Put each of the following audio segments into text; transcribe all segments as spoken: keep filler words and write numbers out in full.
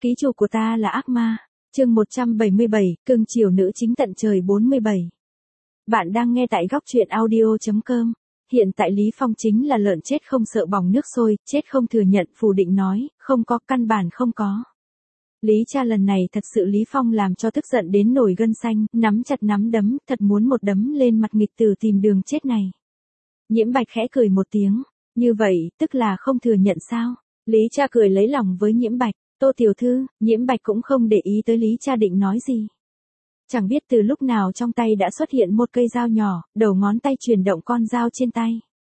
Ký chủ của ta là ác ma. Chương một trăm bảy mươi bảy, cưng chiều nữ chính tận trời bốn mươi bảy. Bạn đang nghe tại góc truyện audio chấm com. Hiện tại Lý Phong chính là lợn chết không sợ bỏng nước sôi, chết không thừa nhận, phủ định nói, không có, căn bản không có. Lý cha lần này thật sự Lý Phong làm cho tức giận đến nổi gân xanh, nắm chặt nắm đấm, thật muốn một đấm lên mặt nghịch tử tìm đường chết này. Nhiễm Bạch khẽ cười một tiếng, như vậy, tức là không thừa nhận sao? Lý cha cười lấy lòng với Nhiễm Bạch. Tô tiểu thư, Nhiễm Bạch cũng không để ý tới Lý cha định nói gì. Chẳng biết từ lúc nào trong tay đã xuất hiện một cây dao nhỏ, đầu ngón tay chuyển động con dao trên tay.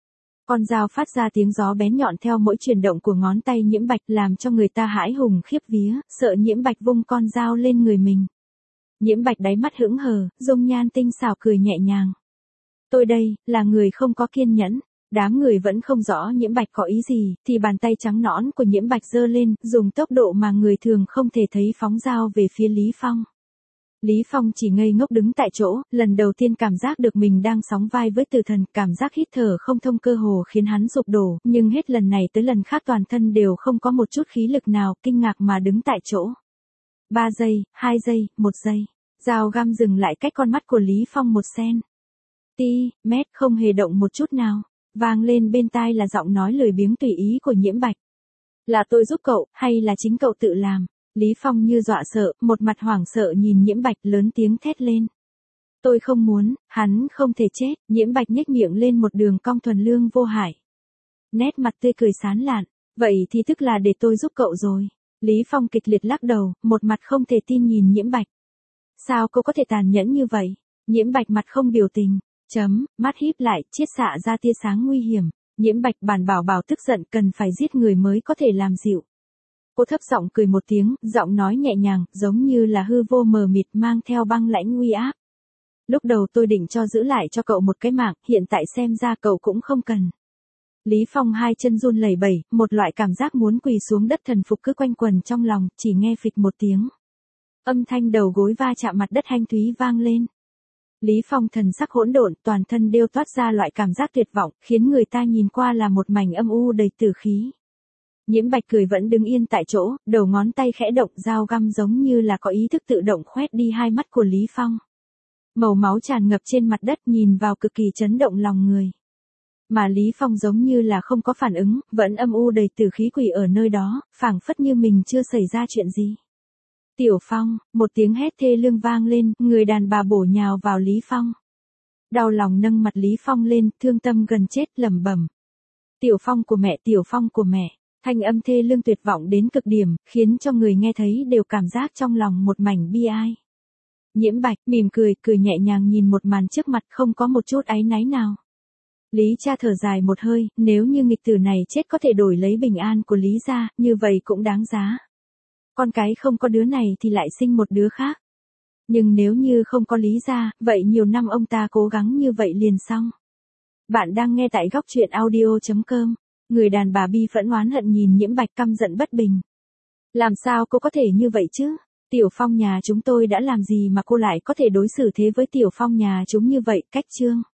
Con dao phát ra tiếng gió bén nhọn theo mỗi chuyển động của ngón tay Nhiễm Bạch làm cho người ta hãi hùng khiếp vía, sợ Nhiễm Bạch vung con dao lên người mình. Nhiễm Bạch đáy mắt hững hờ, dung nhan tinh xảo cười nhẹ nhàng. Tôi đây, là người không có kiên nhẫn. Đám người vẫn không rõ Nhiễm Bạch có ý gì, thì bàn tay trắng nõn của Nhiễm Bạch giơ lên, dùng tốc độ mà người thường không thể thấy phóng dao về phía Lý Phong. Lý Phong chỉ ngây ngốc đứng tại chỗ, lần đầu tiên cảm giác được mình đang sóng vai với tử thần, cảm giác hít thở không thông cơ hồ khiến hắn sụp đổ, nhưng hết lần này tới lần khác toàn thân đều không có một chút khí lực nào, kinh ngạc mà đứng tại chỗ. Ba giây, hai giây, một giây, dao găm dừng lại cách con mắt của Lý Phong một sen. Ti, mét không hề động một chút nào. Vang lên bên tai là giọng nói lười biếng tùy ý của Nhiễm Bạch. Là tôi giúp cậu, hay là chính cậu tự làm? Lý Phong như dọa sợ, một mặt hoảng sợ nhìn Nhiễm Bạch lớn tiếng thét lên. Tôi không muốn, hắn không thể chết. Nhiễm Bạch nhếch miệng lên một đường cong thuần lương vô hại. Nét mặt tươi cười sán lạn, vậy thì tức là để tôi giúp cậu rồi. Lý Phong kịch liệt lắc đầu, một mặt không thể tin nhìn Nhiễm Bạch. Sao cô có thể tàn nhẫn như vậy? Nhiễm Bạch mặt không biểu tình. Chấm, mắt híp lại, chiết xạ ra tia sáng nguy hiểm. Nhiễm Bạch bản bảo bảo tức giận cần phải giết người mới có thể làm dịu. Cô thấp giọng cười một tiếng, giọng nói nhẹ nhàng, giống như là hư vô mờ mịt mang theo băng lãnh uy áp. Lúc đầu tôi định cho giữ lại cho cậu một cái mạng, hiện tại xem ra cậu cũng không cần. Lý Phong hai chân run lẩy bẩy, một loại cảm giác muốn quỳ xuống đất thần phục cứ quanh quần trong lòng, chỉ nghe phịch một tiếng. Âm thanh đầu gối va chạm mặt đất hanh thúy vang lên. Lý Phong thần sắc hỗn độn, toàn thân đều toát ra loại cảm giác tuyệt vọng, khiến người ta nhìn qua là một mảnh âm u đầy tử khí. Nhiễm Bạch cười vẫn đứng yên tại chỗ, đầu ngón tay khẽ động, dao găm giống như là có ý thức tự động khoét đi hai mắt của Lý Phong. Màu máu tràn ngập trên mặt đất nhìn vào cực kỳ chấn động lòng người. Mà Lý Phong giống như là không có phản ứng, vẫn âm u đầy tử khí quỳ ở nơi đó, phảng phất như mình chưa xảy ra chuyện gì. Tiểu Phong, một tiếng hét thê lương vang lên, người đàn bà bổ nhào vào Lý Phong. Đau lòng nâng mặt Lý Phong lên, thương tâm gần chết lẩm bẩm. Tiểu Phong của mẹ, Tiểu Phong của mẹ, thanh âm thê lương tuyệt vọng đến cực điểm, khiến cho người nghe thấy đều cảm giác trong lòng một mảnh bi ai. Nhiễm Bạch mỉm cười, cười nhẹ nhàng nhìn một màn trước mặt không có một chút áy náy nào. Lý cha thở dài một hơi, nếu như nghịch tử này chết có thể đổi lấy bình an của Lý gia, như vậy cũng đáng giá. Con cái không có đứa này thì lại sinh một đứa khác. Nhưng nếu như không có Lý gia, vậy nhiều năm ông ta cố gắng như vậy liền xong. Bạn đang nghe tại góc truyện audio chấm com. Người đàn bà bi phẫn oán hận nhìn Nhiễm Bạch căm giận bất bình. Làm sao cô có thể như vậy chứ? Tiểu Phong nhà chúng tôi đã làm gì mà cô lại có thể đối xử thế với Tiểu Phong nhà chúng như vậy? Cách chương.